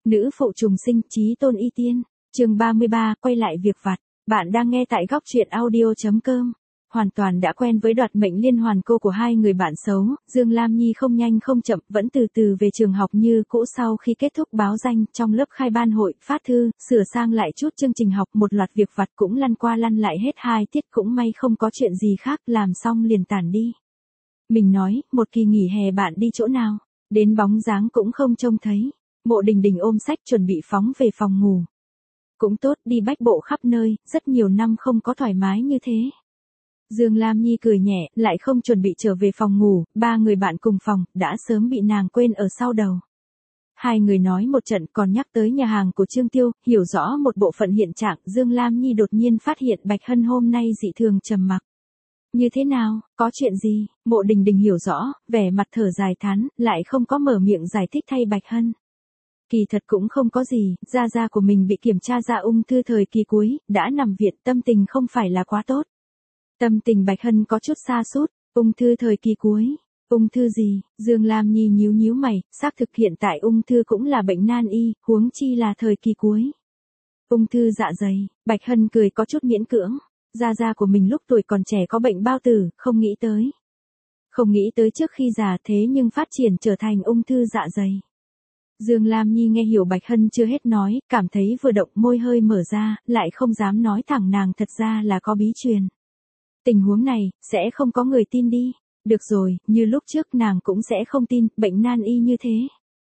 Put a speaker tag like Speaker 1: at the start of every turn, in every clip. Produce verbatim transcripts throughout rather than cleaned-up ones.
Speaker 1: Nữ phụ trùng sinh, chí tôn y tiên. Chương ba mươi ba, quay lại việc vặt. Bạn đang nghe tại góc truyện audio chấm com. Hoàn toàn đã quen với đoạt mệnh liên hoàn cô của hai người bạn xấu, Dương Lam Nhi không nhanh không chậm vẫn từ từ về trường học như cũ. Sau khi kết thúc báo danh, trong lớp khai ban hội, phát thư, sửa sang lại chút chương trình học, một loạt việc vặt cũng lăn qua lăn lại hết hai tiết, cũng may không có chuyện gì khác, làm xong liền tản đi. Mình nói, một kỳ nghỉ hè bạn đi chỗ nào? Đến bóng dáng cũng không trông thấy. Mộ Đình Đình ôm sách chuẩn bị phóng về phòng ngủ. Cũng tốt, đi bách bộ khắp nơi, rất nhiều năm không có thoải mái như thế. Dương Lam Nhi cười nhẹ, lại không chuẩn bị trở về phòng ngủ, ba người bạn cùng phòng, đã sớm bị nàng quên ở sau đầu. Hai người nói một trận còn nhắc tới nhà hàng của Trương Tiêu, hiểu rõ một bộ phận hiện trạng, Dương Lam Nhi đột nhiên phát hiện Bạch Hân hôm nay dị thường trầm mặc. Như thế nào, có chuyện gì? Mộ Đình Đình hiểu rõ, vẻ mặt thở dài thán, lại không có mở miệng giải thích thay Bạch Hân. Kỳ thật cũng không có gì, gia gia của mình bị kiểm tra ra ung thư thời kỳ cuối, đã nằm viện, tâm tình không phải là quá tốt. Tâm tình Bạch Hân có chút sa sút, ung thư thời kỳ cuối, ung thư gì? Dương Lam Nhi nhíu nhíu mày, xác thực hiện tại ung thư cũng là bệnh nan y, huống chi là thời kỳ cuối. Ung thư dạ dày, Bạch Hân cười có chút miễn cưỡng, gia gia của mình lúc tuổi còn trẻ có bệnh bao tử, không nghĩ tới. Không nghĩ tới trước khi già thế nhưng phát triển trở thành ung thư dạ dày. Dương Lam Nhi nghe hiểu Bạch Hân chưa hết nói, cảm thấy vừa động môi hơi mở ra, lại không dám nói thẳng nàng thật ra là có bí truyền. Tình huống này, sẽ không có người tin đi. Được rồi, như lúc trước nàng cũng sẽ không tin, bệnh nan y như thế.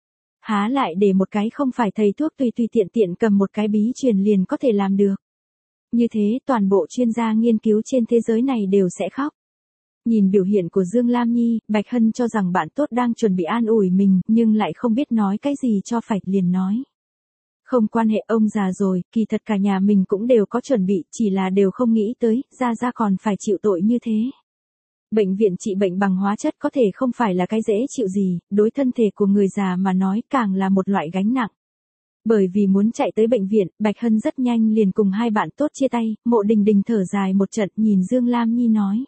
Speaker 1: Há lại để một cái không phải thầy thuốc tùy tùy tiện tiện cầm một cái bí truyền liền có thể làm được. Như thế toàn bộ chuyên gia nghiên cứu trên thế giới này đều sẽ khóc. Nhìn biểu hiện của Dương Lam Nhi, Bạch Hân cho rằng bạn tốt đang chuẩn bị an ủi mình, nhưng lại không biết nói cái gì cho phải, liền nói. Không quan hệ, ông già rồi, kỳ thật cả nhà mình cũng đều có chuẩn bị, chỉ là đều không nghĩ tới, ra ra còn phải chịu tội như thế. Bệnh viện trị bệnh bằng hóa chất có thể không phải là cái dễ chịu gì, đối thân thể của người già mà nói càng là một loại gánh nặng. Bởi vì muốn chạy tới bệnh viện, Bạch Hân rất nhanh liền cùng hai bạn tốt chia tay, Mộ Đình Đình thở dài một trận nhìn Dương Lam Nhi nói.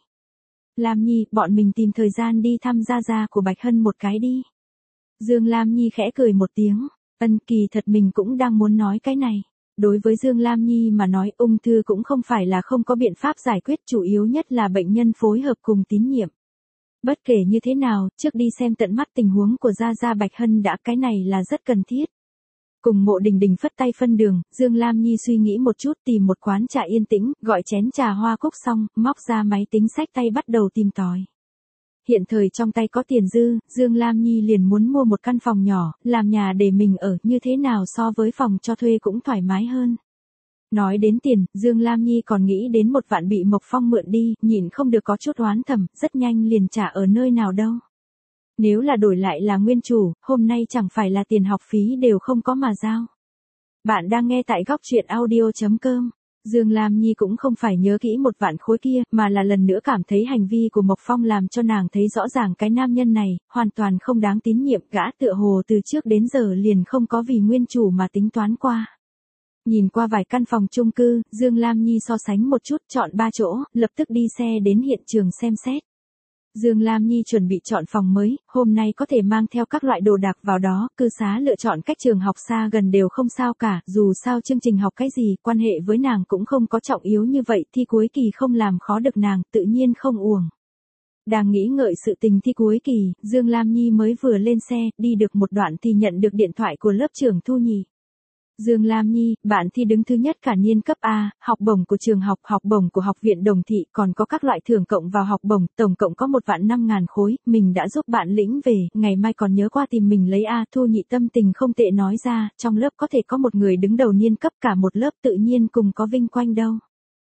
Speaker 1: Lam Nhi, bọn mình tìm thời gian đi thăm gia gia của Bạch Hân một cái đi. Dương Lam Nhi khẽ cười một tiếng, ân, kỳ thật mình cũng đang muốn nói cái này. Đối với Dương Lam Nhi mà nói, ung thư cũng không phải là không có biện pháp giải quyết, chủ yếu nhất là bệnh nhân phối hợp cùng tín nhiệm. Bất kể như thế nào, trước đi xem tận mắt tình huống của gia gia Bạch Hân đã, cái này là rất cần thiết. Cùng Mộ Đình Đình phất tay phân đường, Dương Lam Nhi suy nghĩ một chút, tìm một quán trà yên tĩnh, gọi chén trà hoa cúc xong, móc ra máy tính xách tay bắt đầu tìm tòi. Hiện thời trong tay có tiền dư, Dương Lam Nhi liền muốn mua một căn phòng nhỏ, làm nhà để mình ở, như thế nào so với phòng cho thuê cũng thoải mái hơn. Nói đến tiền, Dương Lam Nhi còn nghĩ đến một vạn bị Mộc Phong mượn đi, nhịn không được có chút oán thầm, rất nhanh liền trả ở nơi nào đâu. Nếu là đổi lại là nguyên chủ, hôm nay chẳng phải là tiền học phí đều không có mà giao. Bạn đang nghe tại góc truyện audio chấm com. Dương Lam Nhi cũng không phải nhớ kỹ một vạn khối kia, mà là lần nữa cảm thấy hành vi của Mộc Phong làm cho nàng thấy rõ ràng cái nam nhân này, hoàn toàn không đáng tín nhiệm, gã tựa hồ từ trước đến giờ liền không có vì nguyên chủ mà tính toán qua. Nhìn qua vài căn phòng chung cư, Dương Lam Nhi so sánh một chút, chọn ba chỗ, lập tức đi xe đến hiện trường xem xét. Dương Lam Nhi chuẩn bị chọn phòng mới, hôm nay có thể mang theo các loại đồ đạc vào đó, cư xá lựa chọn cách trường học xa gần đều không sao cả, dù sao chương trình học cái gì, quan hệ với nàng cũng không có trọng yếu như vậy, thi cuối kỳ không làm khó được nàng, tự nhiên không uổng. Đang nghĩ ngợi sự tình thi cuối kỳ, Dương Lam Nhi mới vừa lên xe, đi được một đoạn thì nhận được điện thoại của lớp trưởng Thu Nhị. Dương Lam Nhi, bạn thi đứng thứ nhất cả niên cấp A, học bổng của trường học, học bổng của học viện Đồng Thị, còn có các loại thưởng cộng vào học bổng, tổng cộng có một vạn năm ngàn khối, mình đã giúp bạn lĩnh về, ngày mai còn nhớ qua tìm mình lấy A. Thu Nhị tâm tình không tệ nói ra, trong lớp có thể có một người đứng đầu niên cấp, cả một lớp tự nhiên cùng có vinh quanh đâu.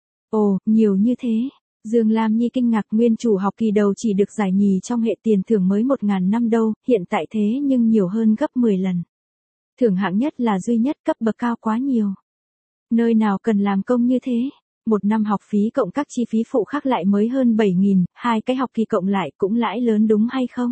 Speaker 1: Ồ, nhiều như thế. Dương Lam Nhi kinh ngạc, nguyên chủ học kỳ đầu chỉ được giải nhì trong hệ tiền thưởng mới một ngàn năm đâu, hiện tại thế nhưng nhiều hơn gấp mười lần. Thưởng hạng nhất là duy nhất, cấp bậc cao quá nhiều. Nơi nào cần làm công như thế? Một năm học phí cộng các chi phí phụ khác lại mới hơn bảy nghìn, hai cái học kỳ cộng lại cũng lãi lớn đúng hay không?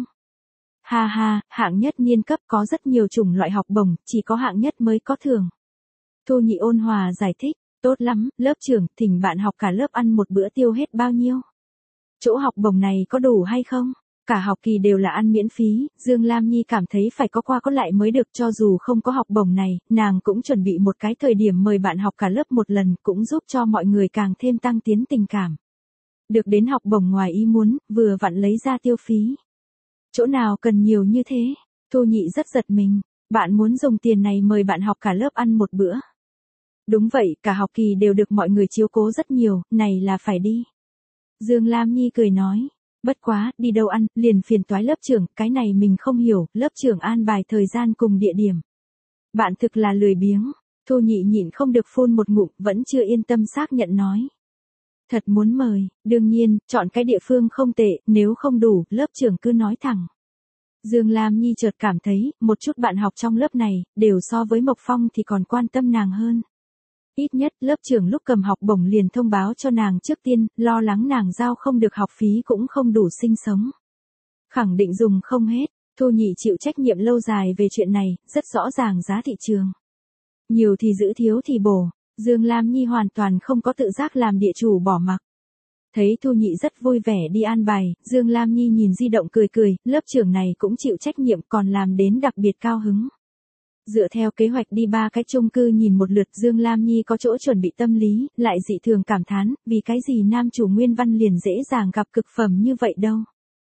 Speaker 1: Ha ha, hạng nhất niên cấp có rất nhiều chủng loại học bổng, chỉ có hạng nhất mới có thưởng. Thu Nhị ôn hòa giải thích, tốt lắm, lớp trưởng, thỉnh bạn học cả lớp ăn một bữa tiêu hết bao nhiêu? Chỗ học bổng này có đủ hay không? Cả học kỳ đều là ăn miễn phí, Dương Lam Nhi cảm thấy phải có qua có lại mới được, cho dù không có học bổng này, nàng cũng chuẩn bị một cái thời điểm mời bạn học cả lớp một lần, cũng giúp cho mọi người càng thêm tăng tiến tình cảm. Được đến học bổng ngoài ý muốn, vừa vặn lấy ra tiêu phí. Chỗ nào cần nhiều như thế? Thu Nhị rất giật mình, bạn muốn dùng tiền này mời bạn học cả lớp ăn một bữa. Đúng vậy, cả học kỳ đều được mọi người chiếu cố rất nhiều, này là phải đi. Dương Lam Nhi cười nói. Bất quá, đi đâu ăn, liền phiền toái lớp trưởng, cái này mình không hiểu, lớp trưởng an bài thời gian cùng địa điểm. Bạn thực là lười biếng, Thu Nhị nhịn không được phun một ngụm, vẫn chưa yên tâm xác nhận nói. Thật muốn mời, đương nhiên, chọn cái địa phương không tệ, nếu không đủ, lớp trưởng cứ nói thẳng. Dương Lam Nhi chợt cảm thấy, một chút bạn học trong lớp này, đều so với Mộc Phong thì còn quan tâm nàng hơn. Ít nhất, lớp trưởng lúc cầm học bổng liền thông báo cho nàng trước tiên, lo lắng nàng giao không được học phí cũng không đủ sinh sống. Khẳng định dùng không hết, Thu Nhị chịu trách nhiệm lâu dài về chuyện này, rất rõ ràng giá thị trường. Nhiều thì giữ, thiếu thì bổ, Dương Lam Nhi hoàn toàn không có tự giác làm địa chủ bỏ mặc. Thấy Thu Nhị rất vui vẻ đi an bài, Dương Lam Nhi nhìn di động cười cười, lớp trưởng này cũng chịu trách nhiệm còn làm đến đặc biệt cao hứng. Dựa theo kế hoạch đi ba cái chung cư nhìn một lượt, Dương Lam Nhi có chỗ chuẩn bị tâm lý, lại dị thường cảm thán, vì cái gì nam chủ Nguyên Văn liền dễ dàng gặp cực phẩm như vậy đâu.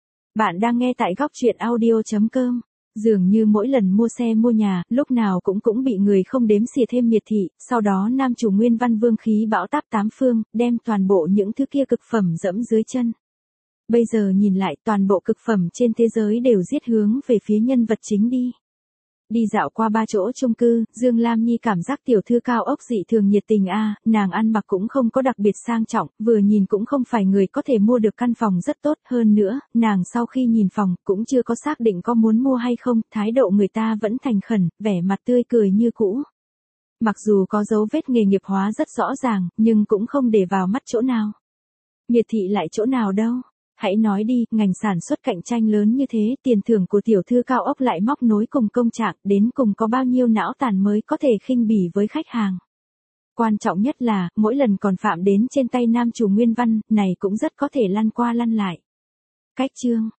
Speaker 1: Bạn đang nghe tại góc truyện audio chấm com. Dường như mỗi lần mua xe mua nhà, lúc nào cũng cũng bị người không đếm xỉa thêm miệt thị, sau đó nam chủ Nguyên Văn vương khí bão táp tám phương, đem toàn bộ những thứ kia cực phẩm dẫm dưới chân. Bây giờ nhìn lại, toàn bộ cực phẩm trên thế giới đều giết hướng về phía nhân vật chính đi. Đi dạo qua ba chỗ chung cư, Dương Lam Nhi cảm giác tiểu thư cao ốc dị thường nhiệt tình a, nàng ăn mặc cũng không có đặc biệt sang trọng, vừa nhìn cũng không phải người có thể mua được căn phòng rất tốt, hơn nữa, nàng sau khi nhìn phòng cũng chưa có xác định có muốn mua hay không, thái độ người ta vẫn thành khẩn, vẻ mặt tươi cười như cũ. Mặc dù có dấu vết nghề nghiệp hóa rất rõ ràng, nhưng cũng không để vào mắt chỗ nào. Miệt thị lại chỗ nào đâu? Hãy nói đi, ngành sản xuất cạnh tranh lớn như thế, tiền thưởng của tiểu thư cao ốc lại móc nối cùng công trạng, đến cùng có bao nhiêu não tàn mới có thể khinh bỉ với khách hàng. Quan trọng nhất là, mỗi lần còn phạm đến trên tay nam chủ Nguyên Văn, này cũng rất có thể lăn qua lăn lại. Cách chương,